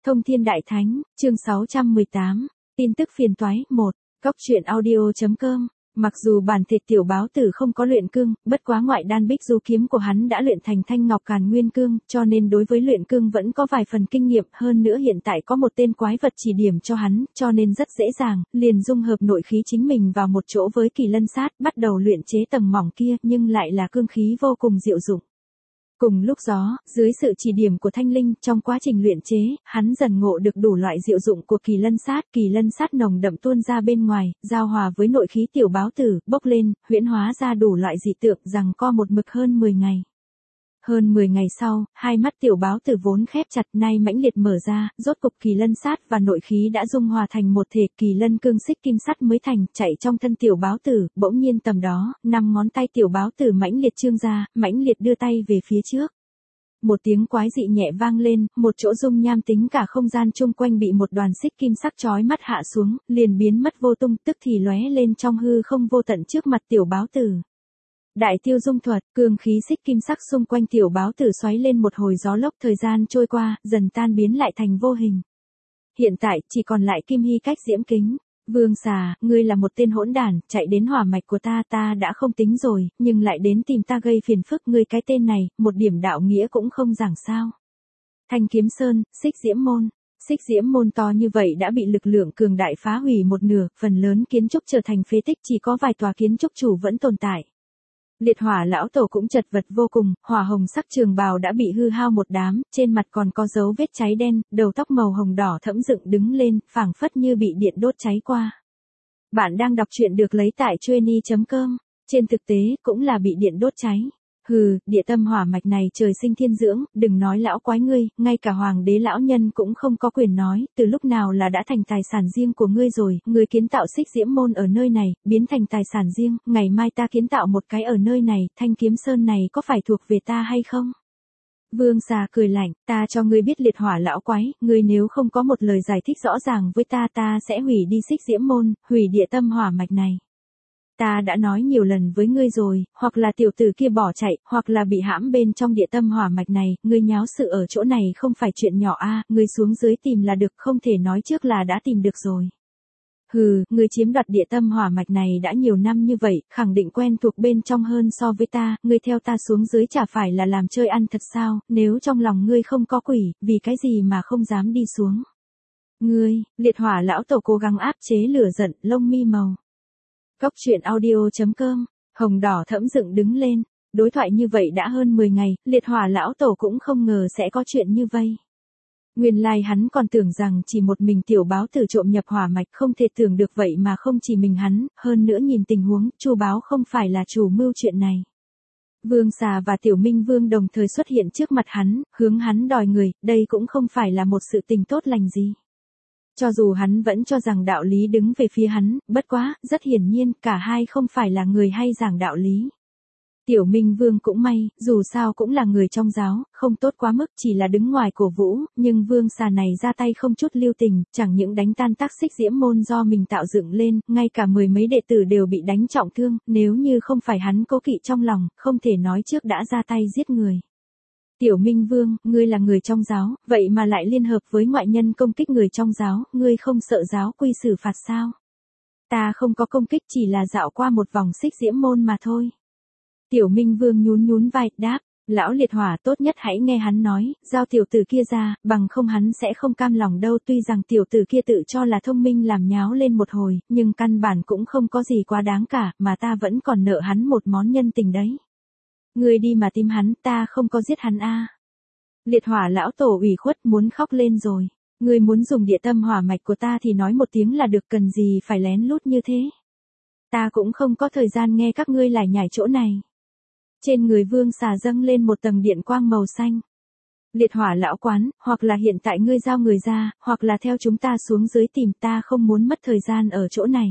Thông Thiên Đại Thánh, chương 618, tin tức phiền toái 1, Cóc truyện audio.com. Mặc dù bản thể tiểu báo tử không có luyện cương, bất quá ngoại đan bích du kiếm của hắn đã luyện thành thanh ngọc càn nguyên cương, cho nên đối với luyện cương vẫn có vài phần kinh nghiệm, hơn nữa hiện tại có một tên quái vật chỉ điểm cho hắn, cho nên rất dễ dàng, liền dung hợp nội khí chính mình vào một chỗ với kỳ lân sát, bắt đầu luyện chế tầng mỏng kia, nhưng lại là cương khí vô cùng diệu dụng. Cùng lúc đó, dưới sự chỉ điểm của Thanh Linh, trong quá trình luyện chế, hắn dần ngộ được đủ loại diệu dụng của kỳ lân sát nồng đậm tuôn ra bên ngoài, giao hòa với nội khí tiểu báo tử, bốc lên, huyễn hóa ra đủ loại dị tượng rằng co một mực hơn 10 ngày. Hơn 10 ngày sau, hai mắt tiểu báo tử vốn khép chặt nay mãnh liệt mở ra, rốt cục kỳ lân sát và nội khí đã dung hòa thành một thể, kỳ lân cương xích kim sắt mới thành, chạy trong thân tiểu báo tử, bỗng nhiên tầm đó, 5 ngón tay tiểu báo tử mãnh liệt trương ra, mãnh liệt đưa tay về phía trước. Một tiếng quái dị nhẹ vang lên, một chỗ dung nham tính cả không gian chung quanh bị một đoàn xích kim sắc chói mắt hạ xuống, liền biến mất vô tung, tức thì lóe lên trong hư không vô tận trước mặt tiểu báo tử. Đại tiêu dung thuật, cương khí xích kim sắc xung quanh tiểu báo tử xoáy lên một hồi gió lốc, thời gian trôi qua, dần tan biến lại thành vô hình. Hiện tại, chỉ còn lại kim hy cách diễm kính. Vương xà, ngươi là một tên hỗn đản, chạy đến hỏa mạch của ta đã không tính rồi, nhưng lại đến tìm ta gây phiền phức, ngươi cái tên này, một điểm đạo nghĩa cũng không giảng sao. Thanh Kiếm Sơn, xích diễm môn. Xích diễm môn to như vậy đã bị lực lượng cường đại phá hủy một nửa, phần lớn kiến trúc trở thành phế tích, chỉ có vài tòa kiến trúc chủ vẫn tồn tại. Liệt hỏa lão tổ cũng chật vật vô cùng, hỏa hồng sắc trường bào đã bị hư hao một đám, trên mặt còn có dấu vết cháy đen, đầu tóc màu hồng đỏ thẫm dựng đứng lên, phảng phất như bị điện đốt cháy qua. Bạn đang đọc truyện được lấy tại trueni.com, trên thực tế cũng là bị điện đốt cháy. Hừ, địa tâm hỏa mạch này trời sinh thiên dưỡng, đừng nói lão quái ngươi, ngay cả hoàng đế lão nhân cũng không có quyền nói, từ lúc nào là đã thành tài sản riêng của ngươi rồi, ngươi kiến tạo xích diễm môn ở nơi này, biến thành tài sản riêng, ngày mai ta kiến tạo một cái ở nơi này, Thanh Kiếm Sơn này có phải thuộc về ta hay không? Vương xà cười lạnh, ta cho ngươi biết liệt hỏa lão quái, ngươi nếu không có một lời giải thích rõ ràng với ta sẽ hủy đi xích diễm môn, hủy địa tâm hỏa mạch này. Ta đã nói nhiều lần với ngươi rồi, hoặc là tiểu tử kia bỏ chạy, hoặc là bị hãm bên trong địa tâm hỏa mạch này, ngươi nháo sự ở chỗ này không phải chuyện nhỏ a, ngươi xuống dưới tìm là được, không thể nói trước là đã tìm được rồi. Hừ, ngươi chiếm đoạt địa tâm hỏa mạch này đã nhiều năm như vậy, khẳng định quen thuộc bên trong hơn so với ta, ngươi theo ta xuống dưới chả phải là làm chơi ăn thật sao, nếu trong lòng ngươi không có quỷ, vì cái gì mà không dám đi xuống. Ngươi, liệt hỏa lão tổ cố gắng áp chế lửa giận, lông mi màu. Cóc truyện audio.com, hồng đỏ thẫm dựng đứng lên, đối thoại như vậy đã hơn 10 ngày, liệt hỏa lão tổ cũng không ngờ sẽ có chuyện như vây. Nguyên lai hắn còn tưởng rằng chỉ một mình tiểu báo tử trộm nhập hỏa mạch, không thể tưởng được vậy mà không chỉ mình hắn, hơn nữa nhìn tình huống, Chu báo không phải là chủ mưu chuyện này. Vương xà và tiểu minh vương đồng thời xuất hiện trước mặt hắn, hướng hắn đòi người, đây cũng không phải là một sự tình tốt lành gì. Cho dù hắn vẫn cho rằng đạo lý đứng về phía hắn, bất quá, rất hiển nhiên, cả hai không phải là người hay giảng đạo lý. Tiểu Minh Vương cũng may, dù sao cũng là người trong giáo, không tốt quá mức, chỉ là đứng ngoài cổ vũ, nhưng vương xà này ra tay không chút lưu tình, chẳng những đánh tan tác xích diễm môn do mình tạo dựng lên, ngay cả 10 mấy đệ tử đều bị đánh trọng thương, nếu như không phải hắn cố kỵ trong lòng, không thể nói trước đã ra tay giết người. Tiểu Minh Vương, ngươi là người trong giáo, vậy mà lại liên hợp với ngoại nhân công kích người trong giáo, ngươi không sợ giáo quy xử phạt sao? Ta không có công kích, chỉ là dạo qua một vòng xích diễm môn mà thôi. Tiểu Minh Vương nhún vai, đáp, lão liệt hỏa tốt nhất hãy nghe hắn nói, giao tiểu tử kia ra, bằng không hắn sẽ không cam lòng đâu, tuy rằng tiểu tử kia tự cho là thông minh làm nháo lên một hồi, nhưng căn bản cũng không có gì quá đáng cả, mà ta vẫn còn nợ hắn một món nhân tình đấy. Ngươi đi mà tìm hắn, ta không có giết hắn a. Liệt hỏa lão tổ ủy khuất muốn khóc lên rồi. Ngươi muốn dùng địa tâm hỏa mạch của ta thì nói một tiếng là được, cần gì phải lén lút như thế. Ta cũng không có thời gian nghe các ngươi lải nhải chỗ này. Trên người vương xà dâng lên một tầng điện quang màu xanh. Liệt hỏa lão quán, hoặc là hiện tại ngươi giao người ra, hoặc là theo chúng ta xuống dưới tìm, ta không muốn mất thời gian ở chỗ này.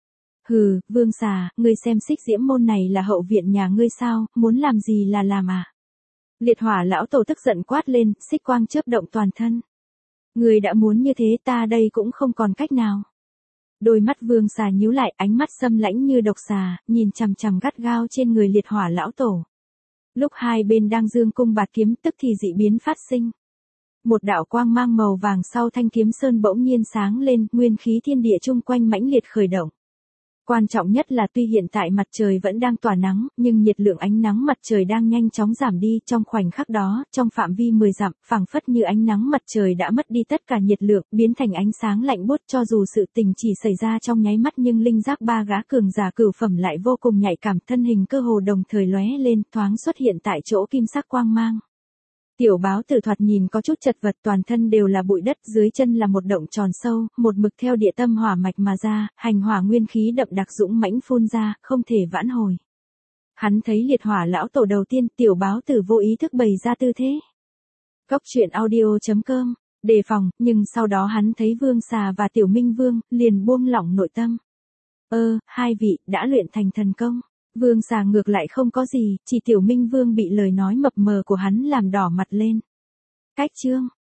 Hừ, vương xà, ngươi xem xích diễm môn này là hậu viện nhà ngươi sao, muốn làm gì là làm à? Liệt hỏa lão tổ tức giận quát lên, xích quang chớp động toàn thân. Ngươi đã muốn như thế, ta đây cũng không còn cách nào. Đôi mắt vương xà nhíu lại, ánh mắt xâm lãnh như độc xà, nhìn chằm chằm gắt gao trên người liệt hỏa lão tổ. Lúc hai bên đang dương cung bạt kiếm, tức thì dị biến phát sinh. Một đạo quang mang màu vàng sau thanh kiếm sơn bỗng nhiên sáng lên, nguyên khí thiên địa chung quanh mãnh liệt khởi động. Quan trọng nhất là tuy hiện tại mặt trời vẫn đang tỏa nắng, nhưng nhiệt lượng ánh nắng mặt trời đang nhanh chóng giảm đi. Trong khoảnh khắc đó, trong phạm vi 10 dặm, phảng phất như ánh nắng mặt trời đã mất đi tất cả nhiệt lượng, biến thành ánh sáng lạnh buốt. Cho dù sự tình chỉ xảy ra trong nháy mắt nhưng linh giác ba gã cường giả cửu phẩm lại vô cùng nhạy cảm, thân hình cơ hồ đồng thời lóe lên, thoáng xuất hiện tại chỗ kim sắc quang mang. Tiểu báo tử thoạt nhìn có chút chật vật, toàn thân đều là bụi đất, dưới chân là một động tròn sâu, một mực theo địa tâm hỏa mạch mà ra, hành hỏa nguyên khí đậm đặc dũng mãnh phun ra, không thể vãn hồi. Hắn thấy liệt hỏa lão tổ đầu tiên, tiểu báo tử vô ý thức bày ra tư thế. Cốc truyện audio.com, đề phòng, nhưng sau đó hắn thấy Vương Xà và Tiểu Minh Vương, liền buông lỏng nội tâm. Hai vị, đã luyện thành thần công. Vương Xà ngược lại không có gì, chỉ Tiểu Minh Vương bị lời nói mập mờ của hắn làm đỏ mặt lên. Cách chương.